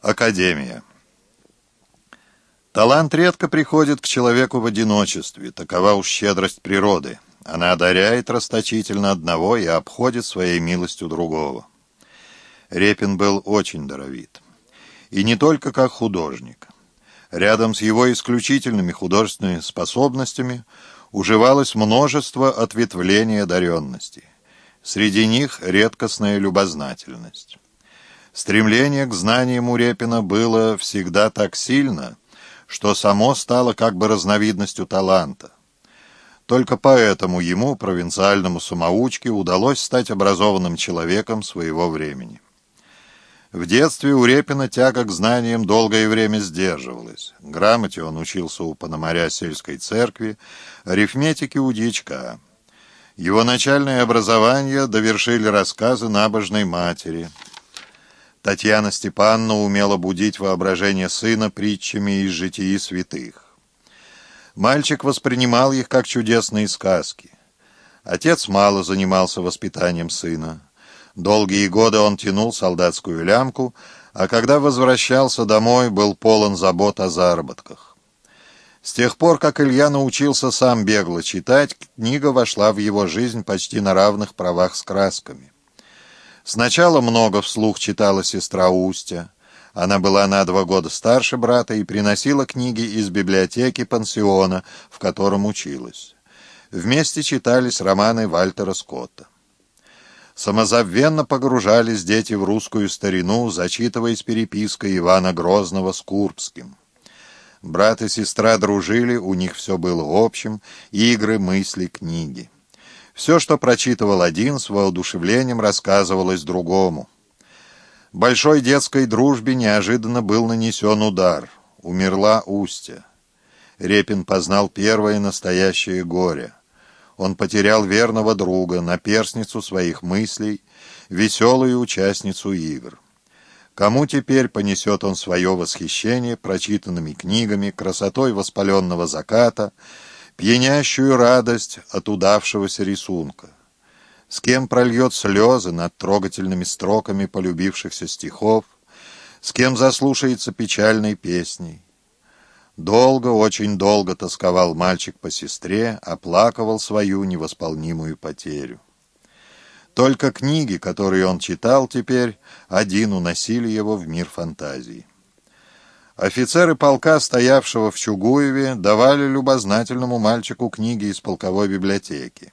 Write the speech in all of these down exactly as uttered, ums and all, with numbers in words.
Академия. Талант редко приходит к человеку в одиночестве, такова уж щедрость природы. Она одаряет расточительно одного и обходит своей милостью другого. Репин был очень даровит. И не только как художник. Рядом с его исключительными художественными способностями уживалось множество ответвлений одаренности. Среди них редкостная любознательность. Стремление к знаниям у Репина было всегда так сильно, что само стало как бы разновидностью таланта. Только поэтому ему, провинциальному самоучке, удалось стать образованным человеком своего времени. В детстве у Репина тяга к знаниям долгое время сдерживалась. Грамоте он учился у пономаря сельской церкви, арифметике у дьячка. Его начальное образование довершили рассказы набожной матери. Татьяна Степановна умела будить воображение сына притчами из житий святых. Мальчик воспринимал их как чудесные сказки. Отец мало занимался воспитанием сына. Долгие годы он тянул солдатскую лямку, а когда возвращался домой, был полон забот о заработках. С тех пор, как Илья научился сам бегло читать, книга вошла в его жизнь почти на равных правах с красками. Сначала много вслух читала сестра Устья. Она была на два года старше брата и приносила книги из библиотеки пансиона, в котором училась. Вместе читались романы Вальтера Скотта. Самозабвенно погружались дети в русскую старину, зачитываясь перепиской Ивана Грозного с Курбским. Брат и сестра дружили, у них все было общим: игры, мысли, книги. Все, что прочитывал один, с воодушевлением рассказывалось другому. Большой детской дружбе неожиданно был нанесен удар. Умерла Устья. Репин познал первое настоящее горе. Он потерял верного друга, наперсницу своих мыслей, веселую участницу игр. Кому теперь понесет он свое восхищение прочитанными книгами, красотой воспаленного заката, пьянящую радость от удавшегося рисунка? С кем прольет слезы над трогательными строками полюбившихся стихов? С кем заслушается печальной песней? Долго, очень долго тосковал мальчик по сестре, оплакивал свою невосполнимую потерю. Только книги, которые он читал теперь, один уносили его в мир фантазии. Офицеры полка, стоявшего в Чугуеве, давали любознательному мальчику книги из полковой библиотеки.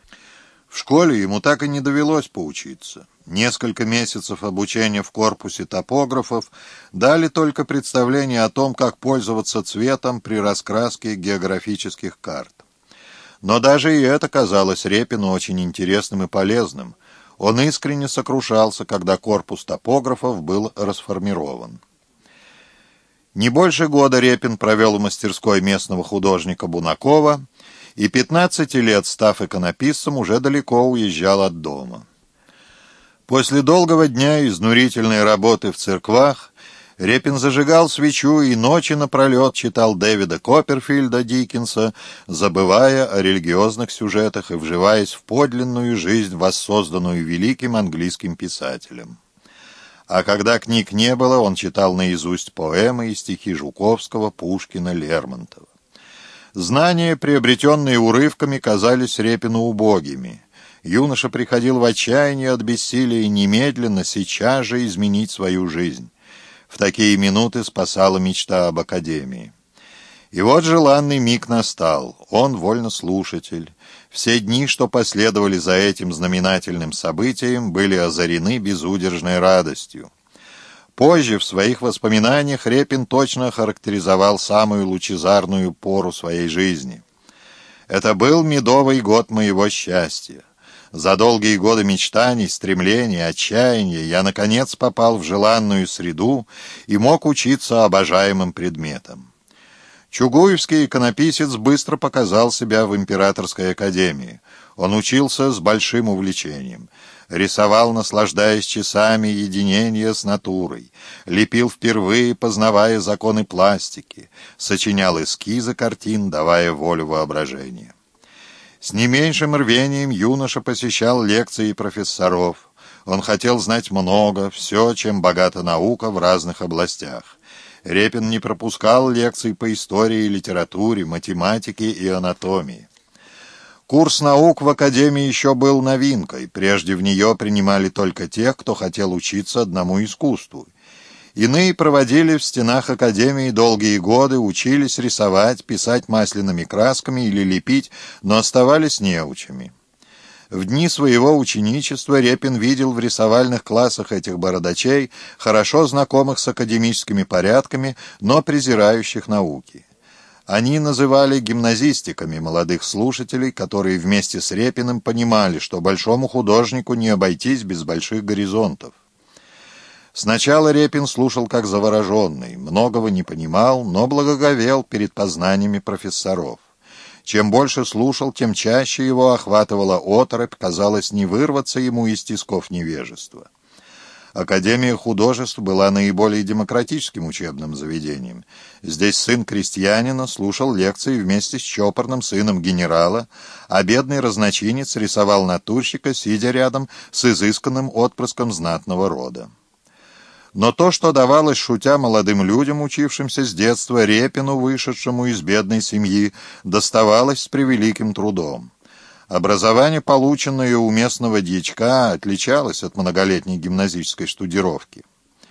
В школе ему так и не довелось поучиться. Несколько месяцев обучения в корпусе топографов дали только представление о том, как пользоваться цветом при раскраске географических карт. Но даже и это казалось Репину очень интересным и полезным. Он искренне сокрушался, когда корпус топографов был расформирован. Не больше года Репин провел в мастерской местного художника Бунакова, и пятнадцати лет, став иконописцем, уже далеко уезжал от дома. После долгого дня изнурительной работы в церквах Репин зажигал свечу и ночи напролет читал Дэвида Копперфильда Диккенса, забывая о религиозных сюжетах и вживаясь в подлинную жизнь, воссозданную великим английским писателем. А когда книг не было, он читал наизусть поэмы и стихи Жуковского, Пушкина, Лермонтова. Знания, приобретенные урывками, казались Репину убогими. Юноша приходил в отчаяние от бессилия немедленно, сейчас же изменить свою жизнь. В такие минуты спасала мечта об академии. И вот желанный миг настал. Он вольнослушатель. Все дни, что последовали за этим знаменательным событием, были озарены безудержной радостью. Позже в своих воспоминаниях Репин точно характеризовал самую лучезарную пору своей жизни. «Это был медовый год моего счастья. За долгие годы мечтаний, стремлений, отчаяния я, наконец, попал в желанную среду и мог учиться обожаемым предметам». Чугуевский иконописец быстро показал себя в Императорской академии. Он учился с большим увлечением. Рисовал, наслаждаясь часами единения с натурой, лепил впервые, познавая законы пластики, сочинял эскизы картин, давая волю воображению. С не меньшим рвением юноша посещал лекции профессоров. Он хотел знать много, все, чем богата наука в разных областях. Репин не пропускал лекций по истории, литературе, математике и анатомии. Курс наук в академии еще был новинкой. Прежде в нее принимали только тех, кто хотел учиться одному искусству. Иные проводили в стенах академии долгие годы, учились рисовать, писать масляными красками или лепить, но оставались неучами. В дни своего ученичества Репин видел в рисовальных классах этих бородачей, хорошо знакомых с академическими порядками, но презирающих науки. Они называли гимназистиками молодых слушателей, которые вместе с Репиным понимали, что большому художнику не обойтись без больших горизонтов. Сначала Репин слушал как завороженный, многого не понимал, но благоговел перед познаниями профессоров. Чем больше слушал, тем чаще его охватывала оторопь, казалось, не вырваться ему из тисков невежества. Академия художеств была наиболее демократическим учебным заведением. Здесь сын крестьянина слушал лекции вместе с чопорным сыном генерала, а бедный разночинец рисовал натурщика, сидя рядом с изысканным отпрыском знатного рода. Но то, что давалось шутя молодым людям, учившимся с детства, Репину, вышедшему из бедной семьи, доставалось с превеликим трудом. Образование, полученное у местного дьячка, отличалось от многолетней гимназической штудировки.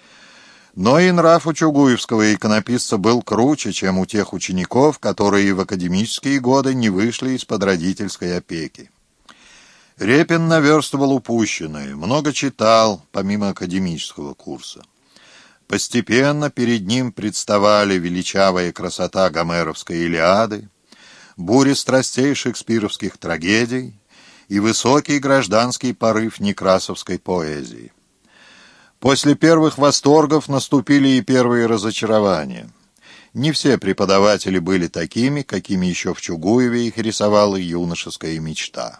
Но и нрав у чугуевского иконописца был круче, чем у тех учеников, которые в академические годы не вышли из-под родительской опеки. Репин наверстывал упущенное, много читал, помимо академического курса. Постепенно перед ним представали величавая красота гомеровской Илиады, бури страстей шекспировских трагедий и высокий гражданский порыв некрасовской поэзии. После первых восторгов наступили и первые разочарования. Не все преподаватели были такими, какими еще в Чугуеве их рисовала юношеская мечта.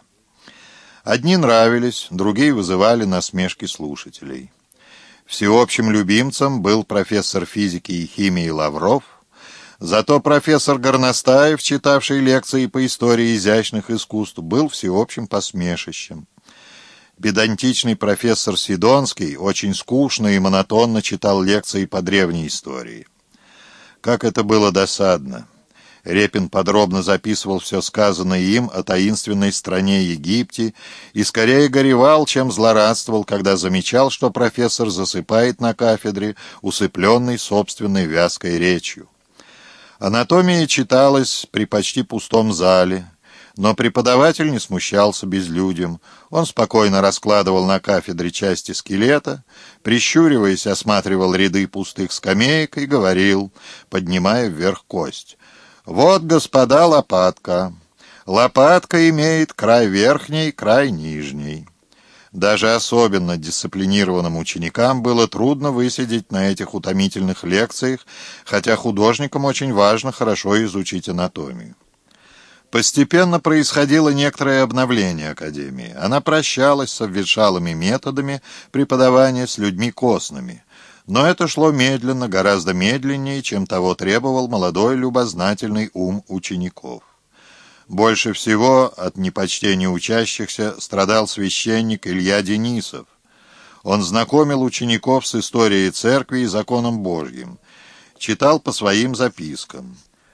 Одни нравились, другие вызывали насмешки слушателей. Всеобщим любимцем был профессор физики и химии Лавров, зато профессор Горностаев, читавший лекции по истории изящных искусств, был всеобщим посмешищем. Педантичный профессор Сидонский очень скучно и монотонно читал лекции по древней истории. Как это было досадно! Репин подробно записывал все сказанное им о таинственной стране Египте и скорее горевал, чем злорадствовал, когда замечал, что профессор засыпает на кафедре, усыпленный собственной вязкой речью. Анатомия читалась при почти пустом зале, но преподаватель не смущался безлюдьем. Он спокойно раскладывал на кафедре части скелета, прищуриваясь, осматривал ряды пустых скамеек и говорил, поднимая вверх кость: «Вот, господа, лопатка. Лопатка имеет край верхний, край нижний». Даже особенно дисциплинированным ученикам было трудно высидеть на этих утомительных лекциях, хотя художникам очень важно хорошо изучить анатомию. Постепенно происходило некоторое обновление академии. Она прощалась с обветшалыми методами преподавания с людьми костными. Но это шло медленно, гораздо медленнее, чем того требовал молодой любознательный ум учеников. Больше всего от непочтения учащихся страдал священник Илья Денисов. Он знакомил учеников с историей церкви и законом Божьим, читал по своим запискам.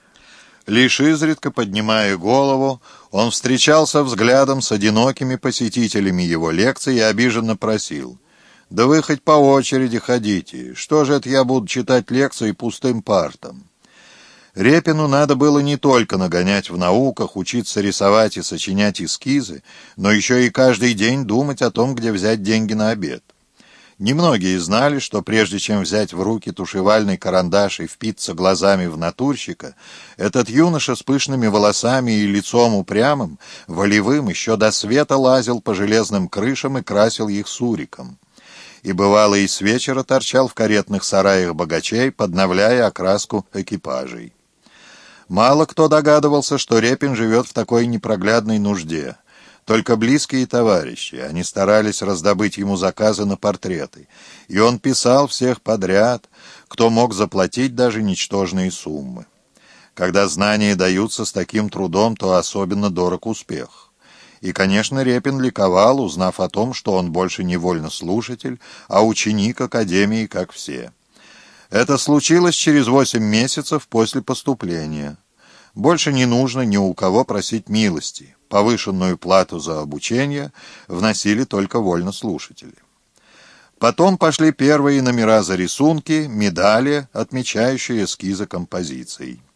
Лишь изредка, поднимая голову, он встречался взглядом с одинокими посетителями его лекций и обиженно просил: «Да вы хоть по очереди ходите, что же это я буду читать лекции пустым партом?» Репину надо было не только нагонять в науках, учиться рисовать и сочинять эскизы, но еще и каждый день думать о том, где взять деньги на обед. Немногие знали, что прежде чем взять в руки тушевальный карандаш и впиться глазами в натурщика, этот юноша с пышными волосами и лицом упрямым, волевым, еще до света лазил по железным крышам и красил их суриком. И бывало и с вечера торчал в каретных сараях богачей, подновляя окраску экипажей. Мало кто догадывался, что Репин живет в такой непроглядной нужде. Только близкие товарищи, они старались раздобыть ему заказы на портреты, и он писал всех подряд, кто мог заплатить даже ничтожные суммы. Когда знания даются с таким трудом, то особенно дорог успех. И, конечно, Репин ликовал, узнав о том, что он больше не вольнослушатель, а ученик академии, как все. Это случилось через восемь месяцев после поступления. Больше не нужно ни у кого просить милости. Повышенную плату за обучение вносили только вольнослушатели. Потом пошли первые номера за рисунки, медали, отмечающие эскизы композиций.